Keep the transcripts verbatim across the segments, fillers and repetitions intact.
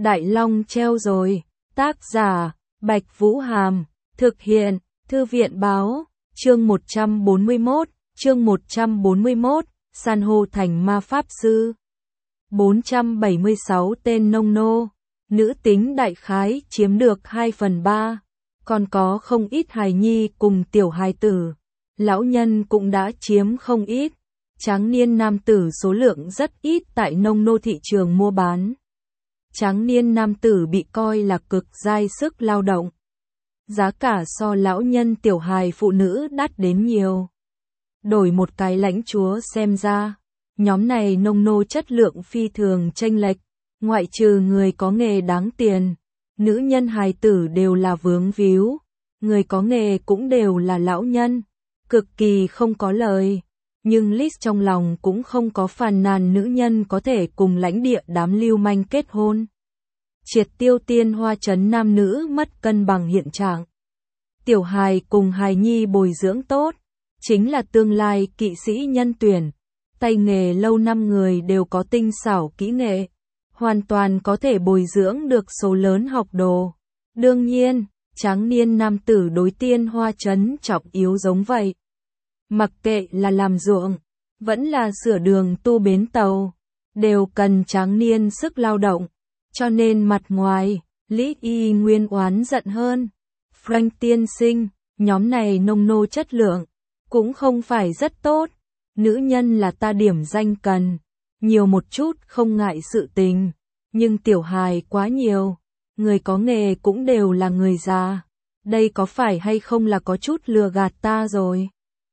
Đại Long treo rồi. Tác giả, Bạch Vũ Hàm. Thực hiện, Thư viện Báo. Chương một trăm bốn mươi mốt, chương một trăm bốn mươi mốt, san hô thành ma pháp sư. bốn trăm bảy mươi sáu tên nông nô, nữ tính đại khái chiếm được hai phần ba, còn có không ít hài nhi cùng tiểu hài tử. Lão nhân cũng đã chiếm không ít, tráng niên nam tử số lượng rất ít tại nông nô thị trường mua bán. Tráng niên nam tử bị coi là cực giai sức lao động. Giá cả so lão nhân tiểu hài phụ nữ đắt đến nhiều. Đổi một cái lãnh chúa xem ra, nhóm này nông nô chất lượng phi thường chênh lệch, ngoại trừ người có nghề đáng tiền, nữ nhân hài tử đều là vướng víu, người có nghề cũng đều là lão nhân, cực kỳ không có lời. Nhưng Liz trong lòng cũng không có phàn nàn nữ nhân có thể cùng lãnh địa đám lưu manh kết hôn. Triệt tiêu tiên hoa trấn nam nữ mất cân bằng hiện trạng. Tiểu hài cùng hài nhi bồi dưỡng tốt, chính là tương lai kỵ sĩ nhân tuyển. Tay nghề lâu năm người đều có tinh xảo kỹ nghệ, hoàn toàn có thể bồi dưỡng được số lớn học đồ. Đương nhiên, tráng niên nam tử đối tiên hoa trấn trọng yếu giống vậy. Mặc kệ là làm ruộng, vẫn là sửa đường tu bến tàu, đều cần tráng niên sức lao động. Cho nên mặt ngoài, Lý Y Nguyên oán giận hơn. Frank tiên sinh, nhóm này nông nô chất lượng, cũng không phải rất tốt. Nữ nhân là ta điểm danh cần, nhiều một chút không ngại sự tình. Nhưng tiểu hài quá nhiều, người có nghề cũng đều là người già. Đây có phải hay không là có chút lừa gạt ta rồi?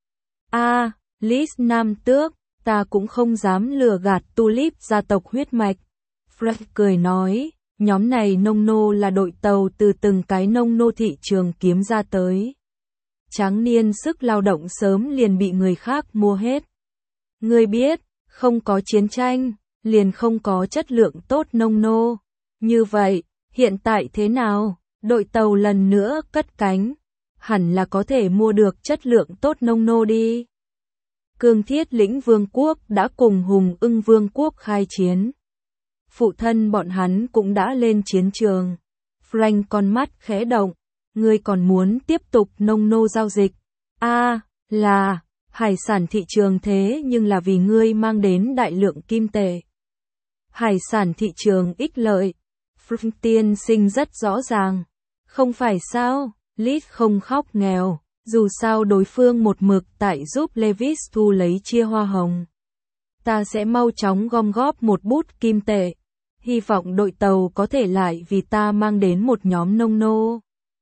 A, à, Liz nam tước, ta cũng không dám lừa gạt Tulip gia tộc huyết mạch. Frank cười nói, nhóm này nông nô là đội tàu từ từng cái nông nô thị trường kiếm ra tới. Tráng niên sức lao động sớm liền bị người khác mua hết. Ngươi biết, không có chiến tranh, liền không có chất lượng tốt nông nô. Như vậy, hiện tại thế nào? Đội tàu lần nữa cất cánh, hẳn là có thể mua được chất lượng tốt nông nô đi. Cương Thiết Lĩnh Vương quốc đã cùng Hùng Ưng Vương quốc khai chiến. Phụ thân bọn hắn cũng đã lên chiến trường. Frank con mắt khẽ động, ngươi còn muốn tiếp tục nông nô giao dịch? A, à, là, hải sản thị trường thế nhưng là vì ngươi mang đến đại lượng kim tệ. Hải sản thị trường ích lợi. Frank tiên sinh rất rõ ràng. Không phải sao, Liz không khóc nghèo, dù sao đối phương một mực tại giúp Levis thu lấy chia hoa hồng. Ta sẽ mau chóng gom góp một bút kim tệ. Hy vọng đội tàu có thể lại vì ta mang đến một nhóm nông nô.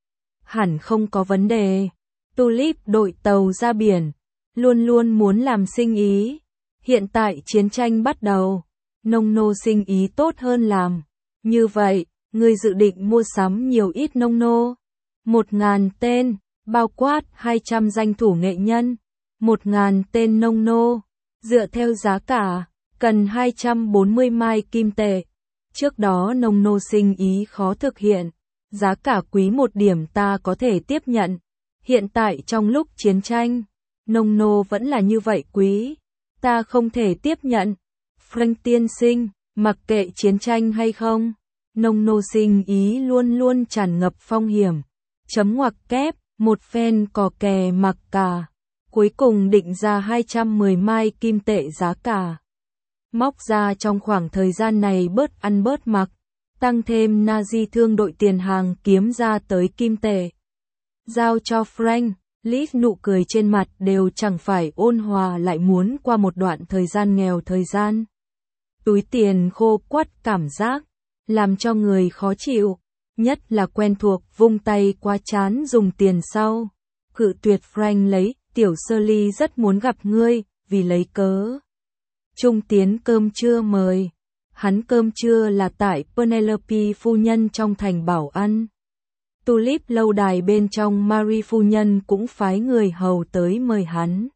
Hẳn không có vấn đề. Tulip đội tàu ra biển, luôn luôn muốn làm sinh ý. Hiện tại chiến tranh bắt đầu, nông nô sinh ý tốt hơn làm. Như vậy, ngươi dự định mua sắm nhiều ít nông nô? Một ngàn tên, bao quát hai trăm danh thủ nghệ nhân. Một ngàn tên nông nô, dựa theo giá cả, cần hai trăm bốn mươi mai kim tệ. Trước đó nông nô sinh ý khó thực hiện, giá cả quý một điểm ta có thể tiếp nhận. Hiện tại trong lúc chiến tranh, nông nô vẫn là như vậy quý, ta không thể tiếp nhận. Frank tiên sinh, mặc kệ chiến tranh hay không, nông nô sinh ý luôn luôn tràn ngập phong hiểm. Chấm ngoặc kép, một phen cò kè mặc cả, cuối cùng định ra hai trăm mười mai kim tệ giá cả. Móc ra trong khoảng thời gian này bớt ăn bớt mặc, tăng thêm Nazi thương đội tiền hàng kiếm ra tới kim tệ. Giao cho Frank, Liz nụ cười trên mặt đều chẳng phải ôn hòa lại muốn qua một đoạn thời gian nghèo thời gian. Túi tiền khô quắt cảm giác, làm cho người khó chịu, nhất là quen thuộc vung tay qua chán dùng tiền sau. Cự tuyệt Frank lấy, tiểu Shirley rất muốn gặp ngươi, vì lấy cớ Trung tiến cơm trưa mời. Hắn cơm trưa là tại Penelope phu nhân trong thành bảo ăn. Tulip lâu đài bên trong Marie phu nhân cũng phái người hầu tới mời hắn.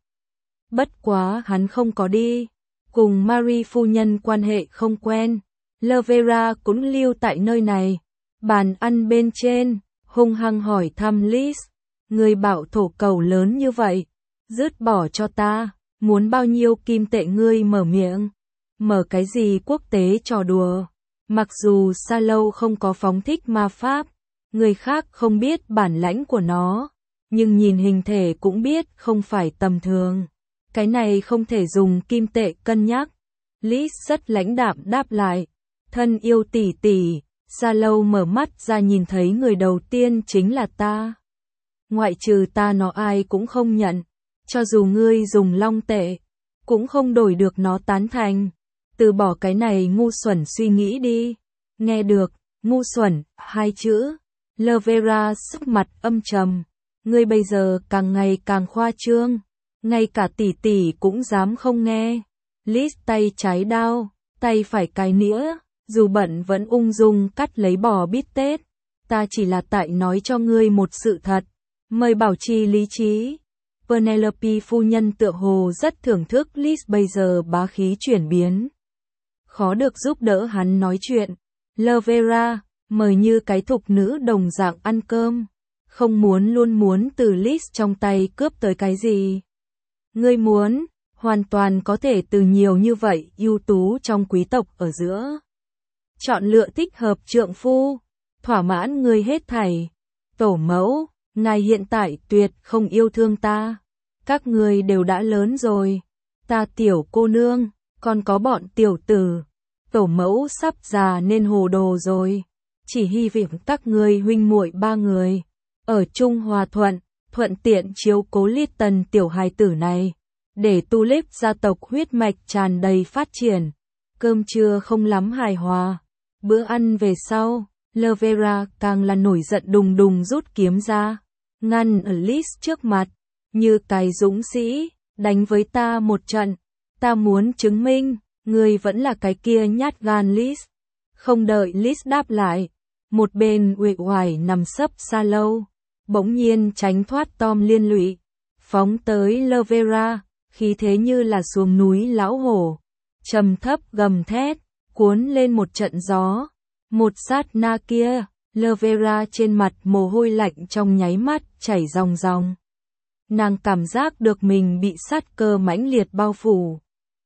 Bất quá hắn không có đi, cùng Marie phu nhân quan hệ không quen. Lavera cũng lưu tại nơi này. Bàn ăn bên trên, hung hăng hỏi thăm Liz, người bảo thổ cầu lớn như vậy, dứt bỏ cho ta. Muốn bao nhiêu kim tệ ngươi mở miệng? Mở cái gì quốc tế trò đùa? Mặc dù Sa Lâu không có phóng thích ma pháp, người khác không biết bản lãnh của nó, nhưng nhìn hình thể cũng biết không phải tầm thường. Cái này không thể dùng kim tệ cân nhắc. Liz rất lãnh đạm đáp lại. Thân yêu tỷ tỷ, Sa Lâu mở mắt ra nhìn thấy người đầu tiên chính là ta. Ngoại trừ ta nó ai cũng không nhận. Cho dù ngươi dùng long tệ, cũng không đổi được nó tán thành. Từ bỏ cái này ngu xuẩn suy nghĩ đi. Nghe được, ngu xuẩn, hai chữ. Lavera sắc mặt âm trầm. Ngươi bây giờ càng ngày càng khoa trương. Ngay cả tỷ tỷ cũng dám không nghe. Liz tay trái đao, tay phải cái nĩa, dù bận vẫn ung dung cắt lấy bò bít tết. Ta chỉ là tại nói cho ngươi một sự thật. Mời bảo trì lý trí. Penelope phu nhân tựa hồ rất thưởng thức Liz bây giờ bá khí chuyển biến. Khó được giúp đỡ hắn nói chuyện. Lavera, mời như cái thục nữ đồng dạng ăn cơm. Không muốn luôn muốn từ Liz trong tay cướp tới cái gì. Ngươi muốn, hoàn toàn có thể từ nhiều như vậy ưu tú trong quý tộc ở giữa. Chọn lựa thích hợp trượng phu, thỏa mãn ngươi hết thảy. Tổ mẫu, ngài hiện tại tuyệt không yêu thương ta. Các ngươi đều đã lớn rồi. Ta tiểu cô nương, còn có bọn tiểu tử. Tổ mẫu sắp già nên hồ đồ rồi. Chỉ hy vọng các ngươi huynh muội ba người ở chung hòa thuận, thuận tiện chiếu cố Litton tiểu hài tử này, để Tulip gia tộc huyết mạch tràn đầy phát triển. Cơm trưa không lắm hài hòa. Bữa ăn về sau, Lavera càng là nổi giận đùng đùng rút kiếm ra, ngăn ở Liz trước mặt, như cái dũng sĩ, đánh với ta một trận. Ta muốn chứng minh, ngươi vẫn là cái kia nhát gan Liz. Không đợi Liz đáp lại, một bên uể oải nằm sấp Sa Lâu, bỗng nhiên tránh thoát Tom liên lụy, phóng tới Lavera, khí thế như là xuống núi lão hổ, trầm thấp gầm thét, cuốn lên một trận gió. Một sát na kia, Lavera trên mặt mồ hôi lạnh trong nháy mắt chảy ròng ròng. Nàng cảm giác được mình bị sát cơ mãnh liệt bao phủ.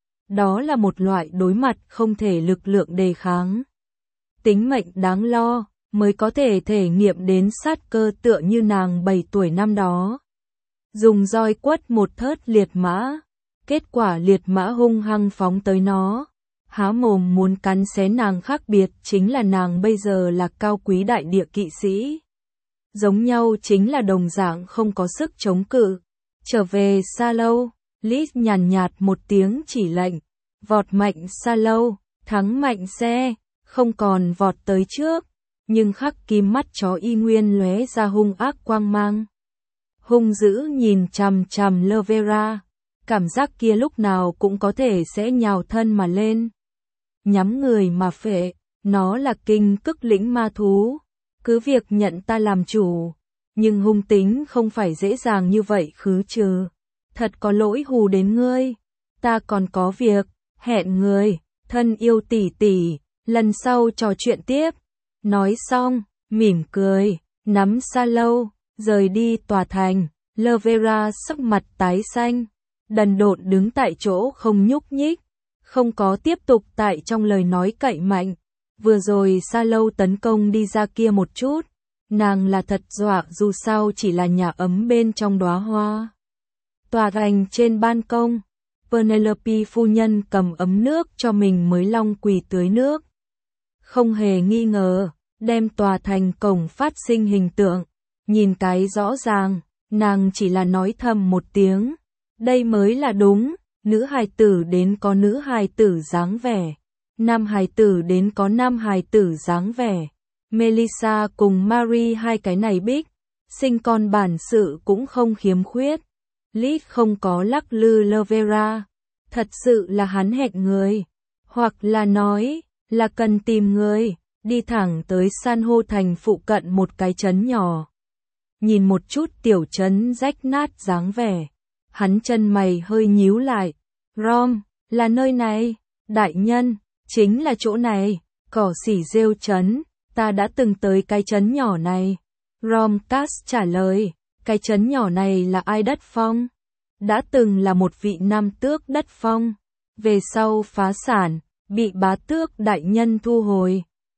Đó là một loại đối mặt không thể lực lượng đề kháng. Tính mệnh đáng lo, mới có thể thể nghiệm đến sát cơ tựa như nàng bảy tuổi năm đó. Dùng roi quất một thớt liệt mã, kết quả liệt mã hung hăng phóng tới nó. Há mồm muốn cắn xé nàng, khác biệt chính là nàng bây giờ là cao quý đại địa kỵ sĩ. Giống nhau chính là đồng dạng không có sức chống cự. Trở về Sa Lâu, Liz nhàn nhạt một tiếng chỉ lệnh, vọt mạnh Sa Lâu, thắng mạnh xe, không còn vọt tới trước, nhưng khắc kim mắt chó y nguyên lóe ra hung ác quang mang. Hung dữ nhìn chằm chằm Lavera, cảm giác kia lúc nào cũng có thể sẽ nhào thân mà lên. Nhắm người mà phệ, nó là kinh cức lĩnh ma thú, cứ việc nhận ta làm chủ, nhưng hung tính không phải dễ dàng như vậy khứ trừ. Thật có lỗi hù đến ngươi, ta còn có việc, hẹn người, thân yêu tỷ tỷ, lần sau trò chuyện tiếp. Nói xong, mỉm cười, nắm Sa Lâu, rời đi tòa thành. Lavera sắc mặt tái xanh, đần độn đứng tại chỗ không nhúc nhích, không có tiếp tục tại trong lời nói cậy mạnh. Vừa rồi Sa Lâu tấn công đi ra kia một chút, nàng là thật dọa, dù sao chỉ là nhà ấm bên trong đóa hoa. Tòa thành trên ban công, Penelope phu nhân cầm ấm nước cho mình mới long quỳ tưới nước. Không hề nghi ngờ, đem tòa thành cổng phát sinh hình tượng, nhìn cái rõ ràng, nàng chỉ là nói thầm một tiếng. Đây mới là đúng, nữ hài tử đến có nữ hài tử dáng vẻ, nam hài tử đến có nam hài tử dáng vẻ. Melissa cùng Marie hai cái này bích, sinh con bản sự cũng không khiếm khuyết. Liz không có lắc lư Lavera, thật sự là hắn hẹn người, hoặc là nói là cần tìm người, đi thẳng tới san hô thành phụ cận một cái trấn nhỏ. Nhìn một chút tiểu trấn rách nát dáng vẻ, hắn chân mày hơi nhíu lại. Rom, là nơi này, đại nhân, chính là chỗ này, cỏ xỉ rêu trấn, ta đã từng tới cái trấn nhỏ này. Rom Cass trả lời, cái trấn nhỏ này là ai đất phong? Đã từng là một vị nam tước đất phong, về sau phá sản, bị bá tước đại nhân thu hồi,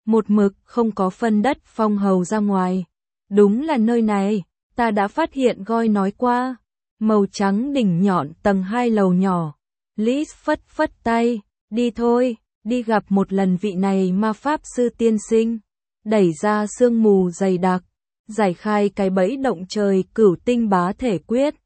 một mực không có phân đất phong hầu ra ngoài. Đúng là nơi này, ta đã phát hiện Goi nói qua. Màu trắng đỉnh nhọn tầng hai lầu nhỏ. Lis phất phất tay, đi thôi, đi gặp một lần vị này ma pháp sư tiên sinh. Đẩy ra sương mù dày đặc, giải khai cái bẫy động trời cửu tinh bá thể quyết.